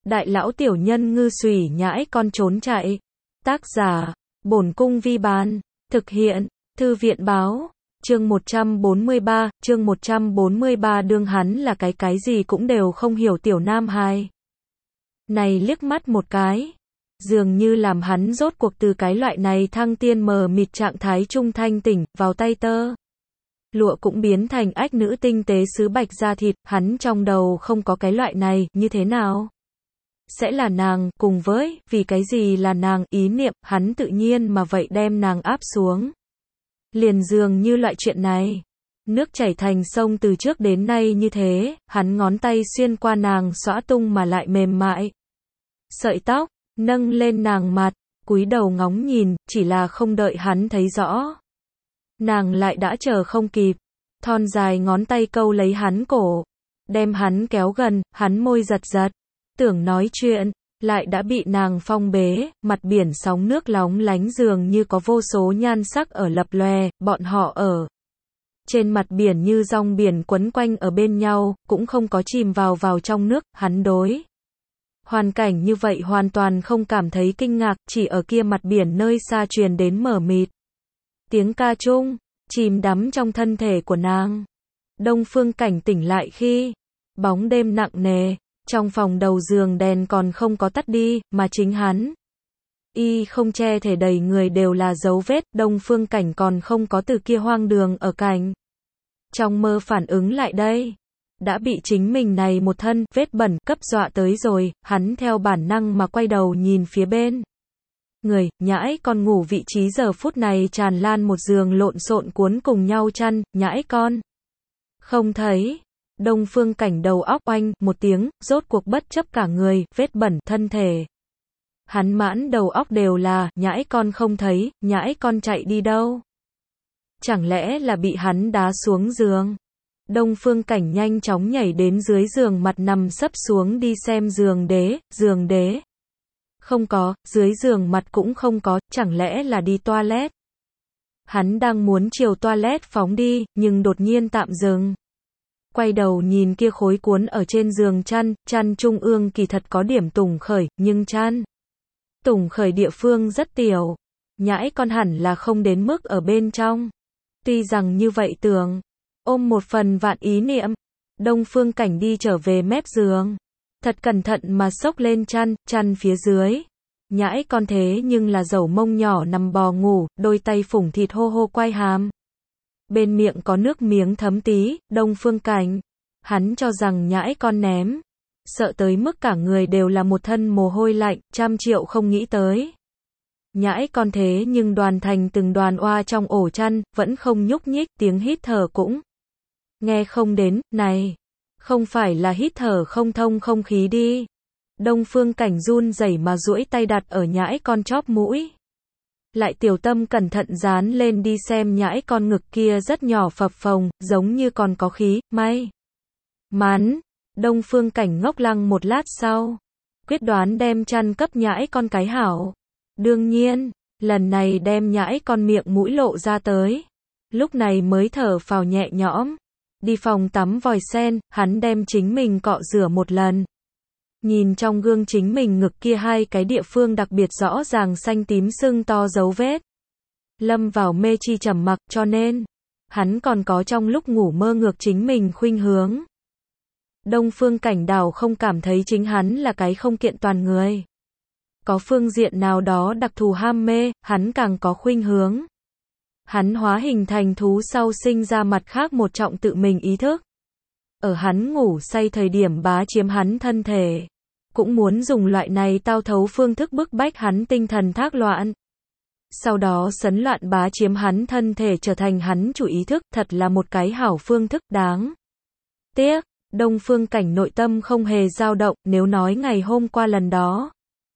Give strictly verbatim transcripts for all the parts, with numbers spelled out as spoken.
Đại lão tiểu nhân ngư xùy nhãi con trốn chạy. Tác giả, Bổn Cung Vi Bán. Thực hiện, Thư viện Báo. Chương một trăm bốn mươi ba, chương một trăm bốn mươi ba đương hắn là cái cái gì cũng đều không hiểu tiểu nam hài. Này liếc mắt một cái. Dường như làm hắn rốt cuộc từ cái loại này thăng tiên mờ mịt trạng thái trung thanh tỉnh, vào tay tơ. Lụa cũng biến thành ách nữ tinh tế sứ bạch da thịt, hắn trong đầu không có cái loại này, như thế nào? Sẽ là nàng, cùng với, vì cái gì là nàng, ý niệm, hắn tự nhiên mà vậy đem nàng áp xuống. Liền dường như loại chuyện này. Nước chảy thành sông từ trước đến nay như thế, hắn ngón tay xuyên qua nàng xõa tung mà lại mềm mại. Sợi tóc, nâng lên nàng mặt, cúi đầu ngóng nhìn, chỉ là không đợi hắn thấy rõ. Nàng lại đã chờ không kịp, thon dài ngón tay câu lấy hắn cổ, đem hắn kéo gần, hắn môi giật giật, tưởng nói chuyện, lại đã bị nàng phong bế, mặt biển sóng nước lóng lánh dường như có vô số nhan sắc ở lập lòe, bọn họ ở trên mặt biển như dòng biển quấn quanh ở bên nhau, cũng không có chìm vào vào trong nước, hắn đối hoàn cảnh như vậy hoàn toàn không cảm thấy kinh ngạc, chỉ ở kia mặt biển nơi xa truyền đến mờ mịt tiếng ca chung, chìm đắm trong thân thể của nàng. Đông Phương Cảnh tỉnh lại khi bóng đêm nặng nề, trong phòng đầu giường đèn còn không có tắt đi, mà chính hắn y không che thể đầy người đều là dấu vết, Đông Phương Cảnh còn không có từ kia hoang đường ở cảnh trong mơ phản ứng lại đây, đã bị chính mình này một thân vết bẩn cấp dọa tới rồi, hắn theo bản năng mà quay đầu nhìn phía bên người, nhãi con ngủ vị trí giờ phút này tràn lan một giường lộn xộn cuốn cùng nhau chăn, nhãi con không thấy. Đông Phương Cảnh đầu óc oanh một tiếng, rốt cuộc bất chấp cả người, vết bẩn thân thể. Hắn mãn đầu óc đều là, nhãi con không thấy, nhãi con chạy đi đâu? Chẳng lẽ là bị hắn đá xuống giường? Đông Phương Cảnh nhanh chóng nhảy đến dưới giường, mặt nằm sấp xuống đi xem giường đế, giường đế. Không có, dưới giường mặt cũng không có, chẳng lẽ là đi toilet? Hắn đang muốn chiều toilet phóng đi, nhưng đột nhiên tạm dừng. Quay đầu nhìn kia khối cuốn ở trên giường chăn, chăn trung ương kỳ thật có điểm tùng khởi, nhưng chăn tùng khởi địa phương rất tiểu. Nhãi con hẳn là không đến mức ở bên trong. Tuy rằng như vậy tưởng, ôm một phần vạn ý niệm, Đông Phương Cảnh đi trở về mép giường. Thật cẩn thận mà xốc lên chăn, chăn phía dưới. Nhãi con thế nhưng là dẩu mông nhỏ nằm bò ngủ, đôi tay phủng thịt hô hô quay hàm. Bên miệng có nước miếng thấm tí, Đông Phương Cảnh. Hắn cho rằng nhãi con ném. Sợ tới mức cả người đều là một thân mồ hôi lạnh, trăm triệu không nghĩ tới. Nhãi con thế nhưng đoàn thành từng đoàn oa trong ổ chăn, vẫn không nhúc nhích, tiếng hít thở cũng nghe không đến, này. Không phải là hít thở không thông không khí đi. Đông Phương Cảnh run rẩy mà duỗi tay đặt ở nhãi con chóp mũi. Lại tiểu tâm cẩn thận dán lên đi xem nhãi con ngực kia rất nhỏ phập phồng, giống như còn có khí, may mắn. Đông Phương Cảnh ngốc lăng một lát sau, quyết đoán đem chăn cấp nhãi con cái hảo. Đương nhiên, lần này đem nhãi con miệng mũi lộ ra tới. Lúc này mới thở phào nhẹ nhõm. Đi phòng tắm vòi sen, hắn đem chính mình cọ rửa một lần. Nhìn trong gương chính mình ngực kia hai cái địa phương đặc biệt rõ ràng xanh tím sưng to dấu vết. Lâm vào mê chi trầm mặc, cho nên hắn còn có trong lúc ngủ mơ ngược chính mình khuynh hướng. Đông Phương Cảnh đảo không cảm thấy chính hắn là cái không kiện toàn người. Có phương diện nào đó đặc thù ham mê, hắn càng có khuynh hướng. Hắn hóa hình thành thú sau sinh ra mặt khác một trọng tự mình ý thức. Ở hắn ngủ say thời điểm bá chiếm hắn thân thể. Cũng muốn dùng loại này tao thấu phương thức bức bách hắn tinh thần thác loạn. Sau đó sấn loạn bá chiếm hắn thân thể trở thành hắn chủ ý thức, thật là một cái hảo phương thức đáng tiếc. Đông Phương Cảnh nội tâm không hề dao động, nếu nói ngày hôm qua lần đó.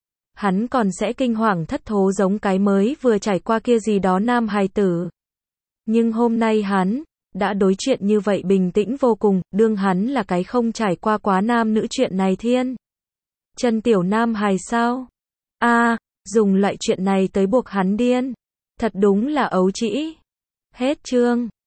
Hắn còn sẽ kinh hoàng thất thố giống cái mới vừa trải qua kia gì đó nam hài tử. Nhưng hôm nay hắn đã đối chuyện như vậy bình tĩnh vô cùng, đương hắn là cái không trải qua quá nam nữ chuyện này thiên. Chân tiểu nam hài sao? A, à, dùng loại chuyện này tới buộc hắn điên. Thật đúng là ấu trĩ. Hết chương.